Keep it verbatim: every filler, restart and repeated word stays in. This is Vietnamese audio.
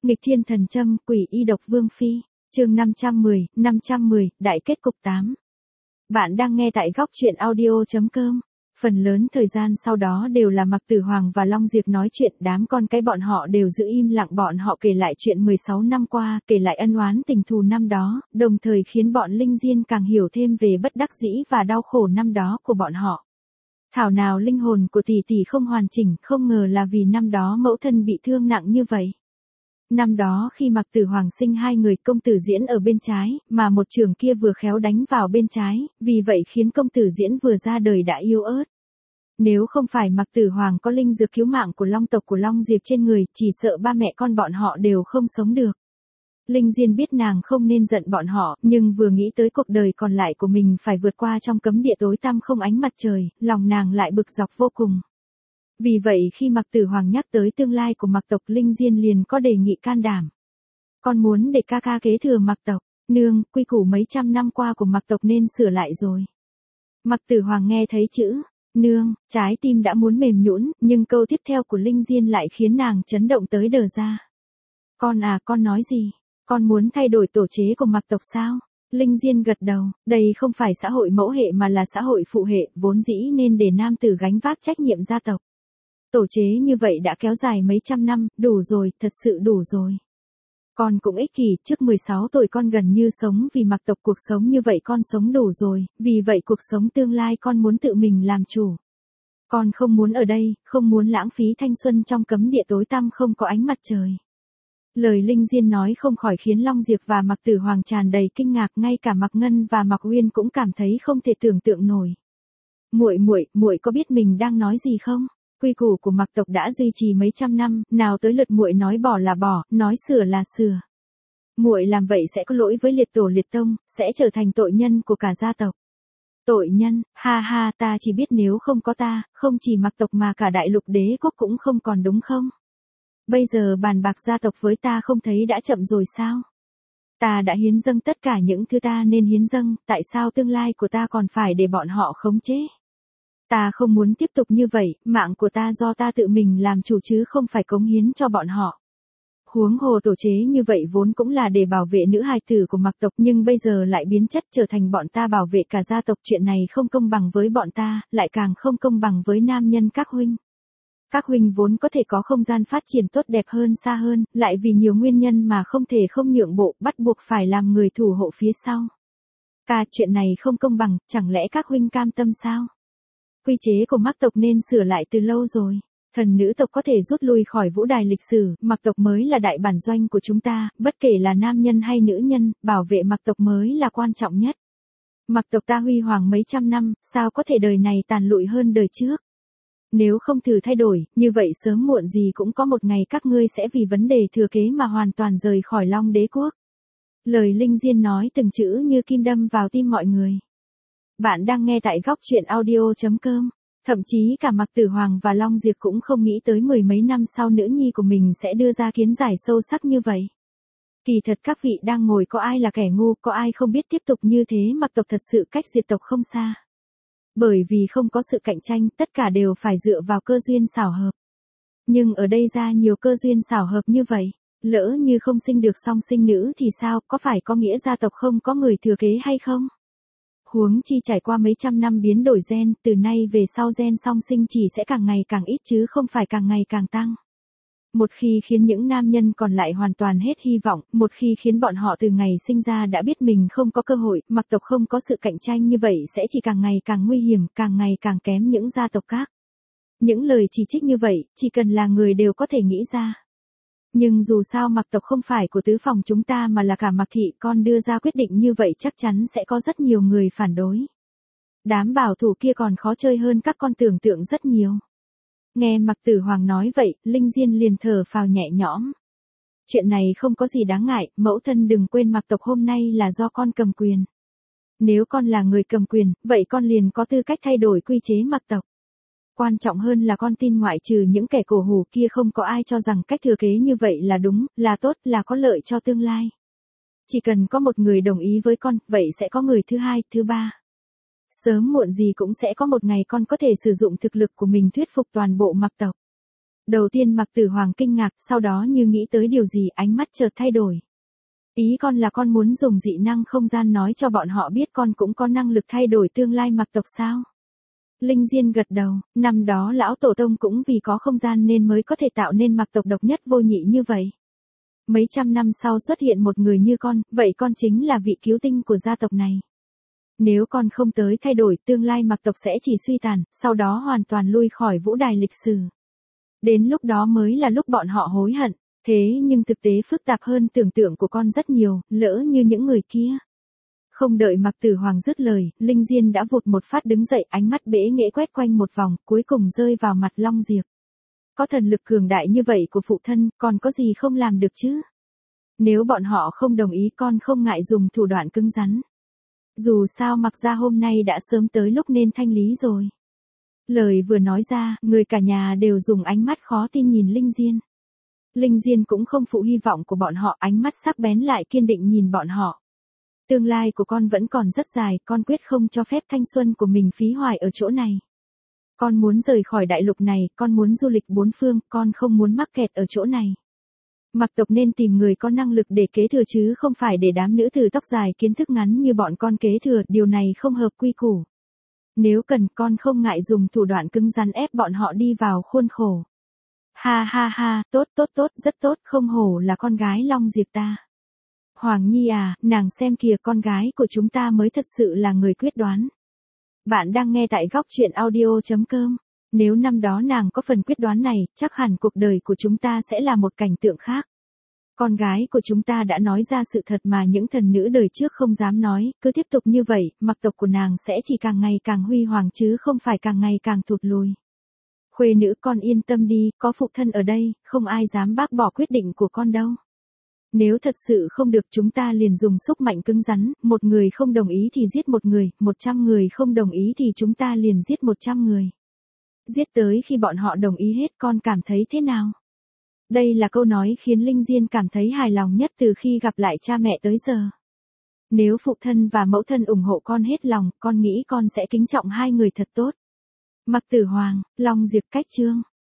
Nghịch thiên thần châm, quỷ y độc vương phi. Chương năm trăm mười, năm trăm mười, đại kết cục tám. Bạn đang nghe tại góc truyện audio chấm com. Phần lớn thời gian sau đó đều là Mạc Tử Hoàng và Long Diệp nói chuyện, đám con cái bọn họ đều giữ im lặng, bọn họ kể lại chuyện mười sáu năm qua, kể lại ân oán tình thù năm đó, đồng thời khiến bọn Linh Diên càng hiểu thêm về bất đắc dĩ và đau khổ năm đó của bọn họ. Thảo nào linh hồn của tỷ tỷ không hoàn chỉnh, không ngờ là vì năm đó mẫu thân bị thương nặng như vậy. Năm đó khi Mạc Tử Hoàng sinh hai người, công tử Diễn ở bên trái, mà một trường kia vừa khéo đánh vào bên trái, vì vậy khiến công tử Diễn vừa ra đời đã yếu ớt. Nếu không phải Mạc Tử Hoàng có linh dược cứu mạng của Long tộc của Long Diệp trên người, chỉ sợ ba mẹ con bọn họ đều không sống được. Linh Diên biết nàng không nên giận bọn họ, nhưng vừa nghĩ tới cuộc đời còn lại của mình phải vượt qua trong cấm địa tối tăm không ánh mặt trời, lòng nàng lại bực dọc vô cùng. Vì vậy khi Mạc Tử Hoàng nhắc tới tương lai của Mạc tộc, Linh Diên liền có đề nghị can đảm. Con muốn để ca ca kế thừa Mạc tộc, nương, quy củ mấy trăm năm qua của Mạc tộc nên sửa lại rồi. Mạc Tử Hoàng nghe thấy chữ nương, trái tim đã muốn mềm nhũn, nhưng câu tiếp theo của Linh Diên lại khiến nàng chấn động tới đờ ra. Con à, con nói gì? Con muốn thay đổi tổ chế của Mạc tộc sao? Linh Diên gật đầu, đây không phải xã hội mẫu hệ mà là xã hội phụ hệ, vốn dĩ nên để nam tử gánh vác trách nhiệm gia tộc. Tổ chế như vậy đã kéo dài mấy trăm năm, đủ rồi, thật sự đủ rồi. Con cũng ích kỷ, trước mười sáu tuổi con gần như sống vì Mạc tộc, cuộc sống như vậy con sống đủ rồi, vì vậy cuộc sống tương lai con muốn tự mình làm chủ. Con không muốn ở đây, không muốn lãng phí thanh xuân trong cấm địa tối tăm không có ánh mặt trời. Lời Linh Diên nói không khỏi khiến Long Diệp và Mạc Tử Hoàng tràn đầy kinh ngạc, ngay cả Mạc Ngân và Mạc Uyên cũng cảm thấy không thể tưởng tượng nổi. Muội muội, muội có biết mình đang nói gì không? Quy củ của Mạc tộc đã duy trì mấy trăm năm, nào tới lượt muội nói bỏ là bỏ, nói sửa là sửa. Muội làm vậy sẽ có lỗi với liệt tổ liệt tông, sẽ trở thành tội nhân của cả gia tộc. Tội nhân, ha ha, ta chỉ biết nếu không có ta, không chỉ Mạc tộc mà cả đại lục đế quốc cũng không còn đúng không? Bây giờ bàn bạc gia tộc với ta không thấy đã chậm rồi sao? Ta đã hiến dâng tất cả những thứ ta nên hiến dâng, tại sao tương lai của ta còn phải để bọn họ khống chế? Ta không muốn tiếp tục như vậy, mạng của ta do ta tự mình làm chủ chứ không phải cống hiến cho bọn họ. Huống hồ tổ chế như vậy vốn cũng là để bảo vệ nữ hài tử của Mạc tộc, nhưng bây giờ lại biến chất trở thành bọn ta bảo vệ cả gia tộc, chuyện này không công bằng với bọn ta, lại càng không công bằng với nam nhân các huynh. Các huynh vốn có thể có không gian phát triển tốt đẹp hơn, xa hơn, lại vì nhiều nguyên nhân mà không thể không nhượng bộ, bắt buộc phải làm người thủ hộ phía sau. Cả chuyện này không công bằng, chẳng lẽ các huynh cam tâm sao? Quy chế của Mạc tộc nên sửa lại từ lâu rồi. Thần nữ tộc có thể rút lui khỏi vũ đài lịch sử, Mạc tộc mới là đại bản doanh của chúng ta, bất kể là nam nhân hay nữ nhân, bảo vệ Mạc tộc mới là quan trọng nhất. Mạc tộc ta huy hoàng mấy trăm năm, sao có thể đời này tàn lụi hơn đời trước? Nếu không thử thay đổi, như vậy sớm muộn gì cũng có một ngày các ngươi sẽ vì vấn đề thừa kế mà hoàn toàn rời khỏi Long đế quốc. Lời Linh Diên nói từng chữ như kim đâm vào tim mọi người. Bạn đang nghe tại góc truyện audio chấm com. Thậm chí cả Mạc Tử Hoàng và Long Diệp cũng không nghĩ tới mười mấy năm sau nữ nhi của mình sẽ đưa ra kiến giải sâu sắc như vậy. Kỳ thật các vị đang ngồi có ai là kẻ ngu, có ai không biết tiếp tục như thế Mạc tộc thật sự cách diệt tộc không xa. Bởi vì không có sự cạnh tranh, tất cả đều phải dựa vào cơ duyên xảo hợp. Nhưng ở đây ra nhiều cơ duyên xảo hợp như vậy, lỡ như không sinh được song sinh nữ thì sao, có phải có nghĩa gia tộc không có người thừa kế hay không? Huống chi trải qua mấy trăm năm biến đổi gen, từ nay về sau gen song sinh chỉ sẽ càng ngày càng ít chứ không phải càng ngày càng tăng. Một khi khiến những nam nhân còn lại hoàn toàn hết hy vọng, một khi khiến bọn họ từ ngày sinh ra đã biết mình không có cơ hội, Mạc tộc không có sự cạnh tranh như vậy sẽ chỉ càng ngày càng nguy hiểm, càng ngày càng kém những gia tộc khác. Những lời chỉ trích như vậy, chỉ cần là người đều có thể nghĩ ra. Nhưng dù sao Mạc tộc không phải của tứ phòng chúng ta mà là cả Mạc thị, con đưa ra quyết định như vậy chắc chắn sẽ có rất nhiều người phản đối. Đám bảo thủ kia còn khó chơi hơn các con tưởng tượng rất nhiều. Nghe Mạc Tử Hoàng nói vậy, Linh Diên liền thở phào nhẹ nhõm. Chuyện này không có gì đáng ngại, mẫu thân đừng quên Mạc tộc hôm nay là do con cầm quyền. Nếu con là người cầm quyền, vậy con liền có tư cách thay đổi quy chế Mạc tộc. Quan trọng hơn là con tin ngoại trừ những kẻ cổ hủ kia không có ai cho rằng cách thừa kế như vậy là đúng, là tốt, là có lợi cho tương lai. Chỉ cần có một người đồng ý với con, vậy sẽ có người thứ hai, thứ ba. Sớm muộn gì cũng sẽ có một ngày con có thể sử dụng thực lực của mình thuyết phục toàn bộ Mạc tộc. Đầu tiên Mạc Tử Hoàng kinh ngạc, sau đó như nghĩ tới điều gì ánh mắt chợt thay đổi. Ý con là con muốn dùng dị năng không gian nói cho bọn họ biết con cũng có năng lực thay đổi tương lai Mạc tộc sao? Linh Diên gật đầu, năm đó lão tổ tông cũng vì có không gian nên mới có thể tạo nên Mạc tộc độc nhất vô nhị như vậy. Mấy trăm năm sau xuất hiện một người như con, vậy con chính là vị cứu tinh của gia tộc này. Nếu con không tới thay đổi, tương lai Mạc tộc sẽ chỉ suy tàn, sau đó hoàn toàn lui khỏi vũ đài lịch sử. Đến lúc đó mới là lúc bọn họ hối hận, thế nhưng thực tế phức tạp hơn tưởng tượng của con rất nhiều, lỡ như những người kia. Không đợi Mạc Tử Hoàng dứt lời, Linh Diên đã vụt một phát đứng dậy, ánh mắt bẽ nghễ quét quanh một vòng, cuối cùng rơi vào mặt Long Diệp. Có thần lực cường đại như vậy của phụ thân, còn có gì không làm được chứ? Nếu bọn họ không đồng ý con không ngại dùng thủ đoạn cứng rắn. Dù sao Mạc gia hôm nay đã sớm tới lúc nên thanh lý rồi. Lời vừa nói ra, người cả nhà đều dùng ánh mắt khó tin nhìn Linh Diên. Linh Diên cũng không phụ hy vọng của bọn họ, ánh mắt sắc bén lại kiên định nhìn bọn họ. Tương lai của con vẫn còn rất dài, con quyết không cho phép thanh xuân của mình phí hoài ở chỗ này. Con muốn rời khỏi đại lục này, con muốn du lịch bốn phương, con không muốn mắc kẹt ở chỗ này. Mạc tộc nên tìm người có năng lực để kế thừa chứ không phải để đám nữ tử tóc dài kiến thức ngắn như bọn con kế thừa, điều này không hợp quy củ. Nếu cần con không ngại dùng thủ đoạn cứng rắn ép bọn họ đi vào khuôn khổ. Ha ha ha, tốt tốt tốt, rất tốt, không hổ là con gái Long Diệp ta. Hoàng Nhi à, nàng xem kìa, con gái của chúng ta mới thật sự là người quyết đoán. Bạn đang nghe tại góc truyện audio chấm com. Nếu năm đó nàng có phần quyết đoán này, chắc hẳn cuộc đời của chúng ta sẽ là một cảnh tượng khác. Con gái của chúng ta đã nói ra sự thật mà những thần nữ đời trước không dám nói, cứ tiếp tục như vậy, Mạc tộc của nàng sẽ chỉ càng ngày càng huy hoàng chứ không phải càng ngày càng thụt lùi. Khuê nữ con yên tâm đi, có phụ thân ở đây, không ai dám bác bỏ quyết định của con đâu. Nếu thật sự không được chúng ta liền dùng sức mạnh cứng rắn, một người không đồng ý thì giết một người, một trăm người không đồng ý thì chúng ta liền giết một trăm người. Giết tới khi bọn họ đồng ý hết, con cảm thấy thế nào? Đây là câu nói khiến Linh Diên cảm thấy hài lòng nhất từ khi gặp lại cha mẹ tới giờ. Nếu phụ thân và mẫu thân ủng hộ con hết lòng, con nghĩ con sẽ kính trọng hai người thật tốt. Mạc Tử Hoàng, Long Diệp cách chương.